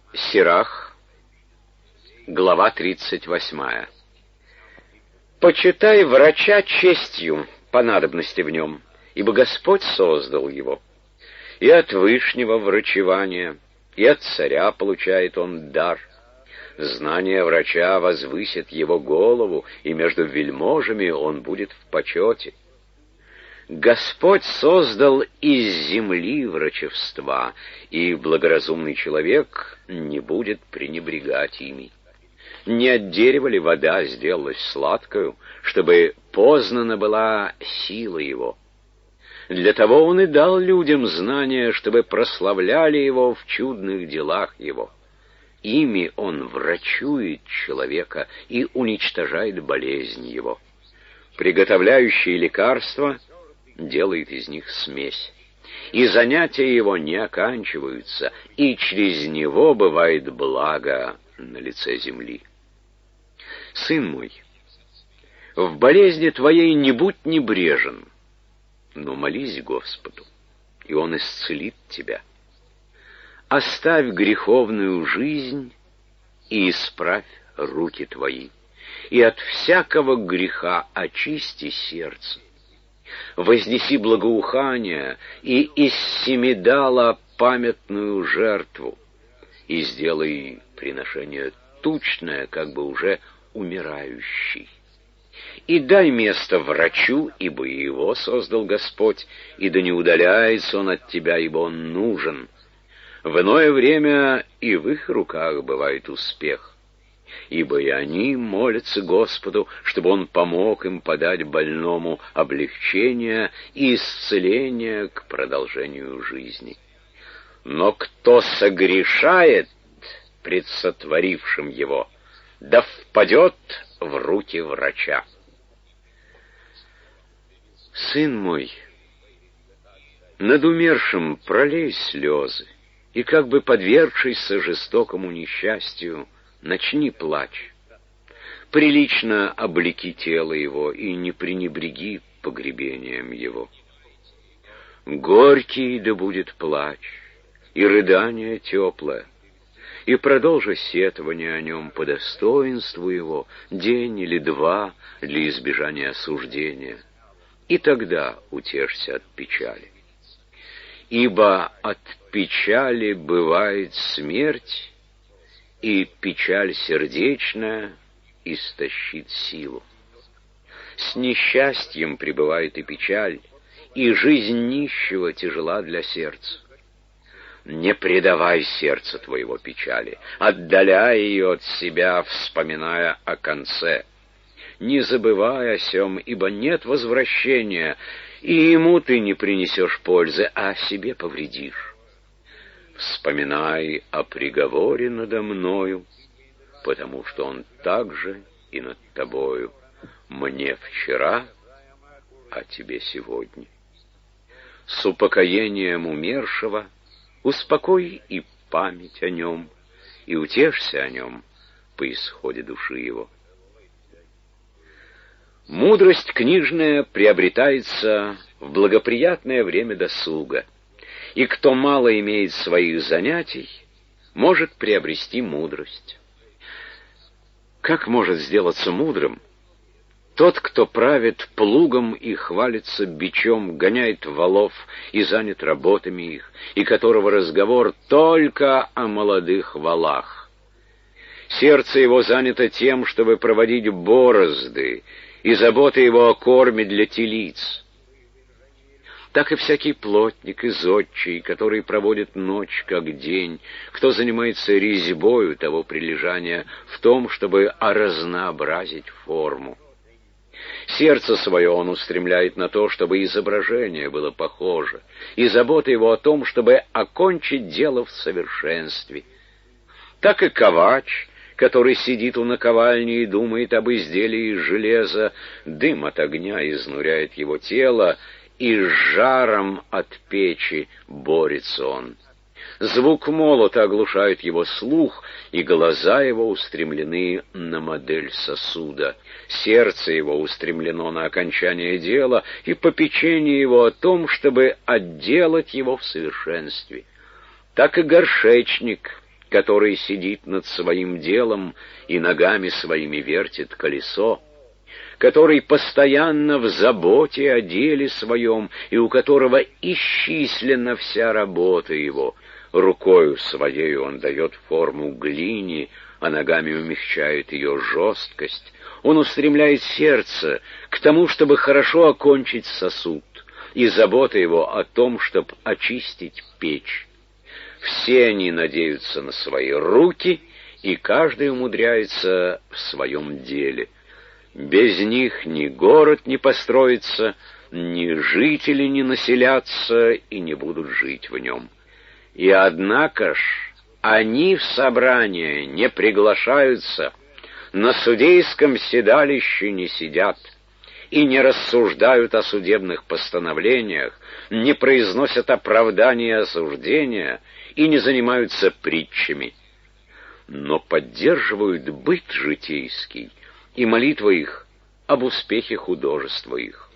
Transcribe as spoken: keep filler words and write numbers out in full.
Сирах, глава тридцать восьмая. «Почитай врача честью по надобности в нем, ибо Господь создал его. И от вышнего врачевания, и от царя получает он дар. Знание врача возвысит его голову, и между вельможами он будет в почете. Господь создал из земли врачевства, и благоразумный человек не будет пренебрегать ими. Не от дерева ли вода сделалась сладкою, чтобы познана была сила его? Для того он и дал людям знания, чтобы прославляли его в чудных делах его. Ими он врачует человека и уничтожает болезнь его. Приготовляющие лекарства делает из них смесь. И занятия его не оканчиваются, и через него бывает благо на лице земли. Сын мой, в болезни твоей не будь небрежен, но молись Господу, и Он исцелит тебя. Оставь греховную жизнь и исправь руки твои, и от всякого греха очисти сердце. Вознеси благоухание и из семидала памятную жертву, и сделай приношение тучное, как бы уже умирающий. И дай место врачу, ибо его создал Господь, и да не удаляется он от тебя, ибо он нужен. В иное время и в их руках бывает успех, ибо и они молятся Господу, чтобы Он помог им подать больному облегчение и исцеление к продолжению жизни. Но кто согрешает пред сотворившим его, да впадет в руки врача. Сын мой, над умершим пролей слезы, и как бы подвергшийся жестокому несчастью, начни плач. Прилично облеки тело его и не пренебреги погребением его. Горький да будет плач, и рыдание теплое, и продолжи сетование о нем по достоинству его день или два для избежания осуждения, и тогда утешься от печали. Ибо от печали бывает смерть, и печаль сердечная истощит силу. С несчастьем пребывает и печаль, и жизнь нищего тяжела для сердца. Не предавай сердце твоего печали, отдаляй ее от себя, вспоминая о конце. Не забывай о сем, ибо нет возвращения, и ему ты не принесешь пользы, а себе повредишь. Вспоминай о приговоре надо мною, потому что он также и над тобою. Мне вчера, а тебе сегодня. С упокоением умершего успокой и память о нем, и утешься о нем по исходе души его. Мудрость книжная приобретается в благоприятное время досуга, и кто мало имеет своих занятий, может приобрести мудрость. Как может сделаться мудрым тот, кто правит плугом и хвалится бичом, гоняет волов и занят работами их, и которого разговор только о молодых волах? Сердце его занято тем, чтобы проводить борозды, и забота его о корме для телиц. Так и всякий плотник и зодчий, который проводит ночь как день, кто занимается резьбою того прилежания в том, чтобы разнообразить форму. Сердце свое он устремляет на то, чтобы изображение было похоже, и забота его о том, чтобы окончить дело в совершенстве. Так и ковач, который сидит у наковальни и думает об изделии из железа, дым от огня изнуряет его тело, и с жаром от печи борется он. Звук молота оглушает его слух, и глаза его устремлены на модель сосуда. Сердце его устремлено на окончание дела, и попечение его о том, чтобы отделать его в совершенстве. Так и горшечник который сидит над своим делом и ногами своими вертит колесо, который постоянно в заботе о деле своем и у которого исчислена вся работа его. Рукою своей он дает форму глине, а ногами умягчает ее жесткость. Он устремляет сердце к тому, чтобы хорошо окончить сосуд, и забота его о том, чтобы очистить печь. Все они надеются на свои руки, и каждый умудряется в своем деле. Без них ни город не построится, ни жители не населятся и не будут жить в нем. И однако ж они в собрание не приглашаются, на судейском седалище не сидят и не рассуждают о судебных постановлениях, не произносят оправдания и осуждения и не занимаются притчами, но поддерживают быт житейский, и молитва их об успехе художества их.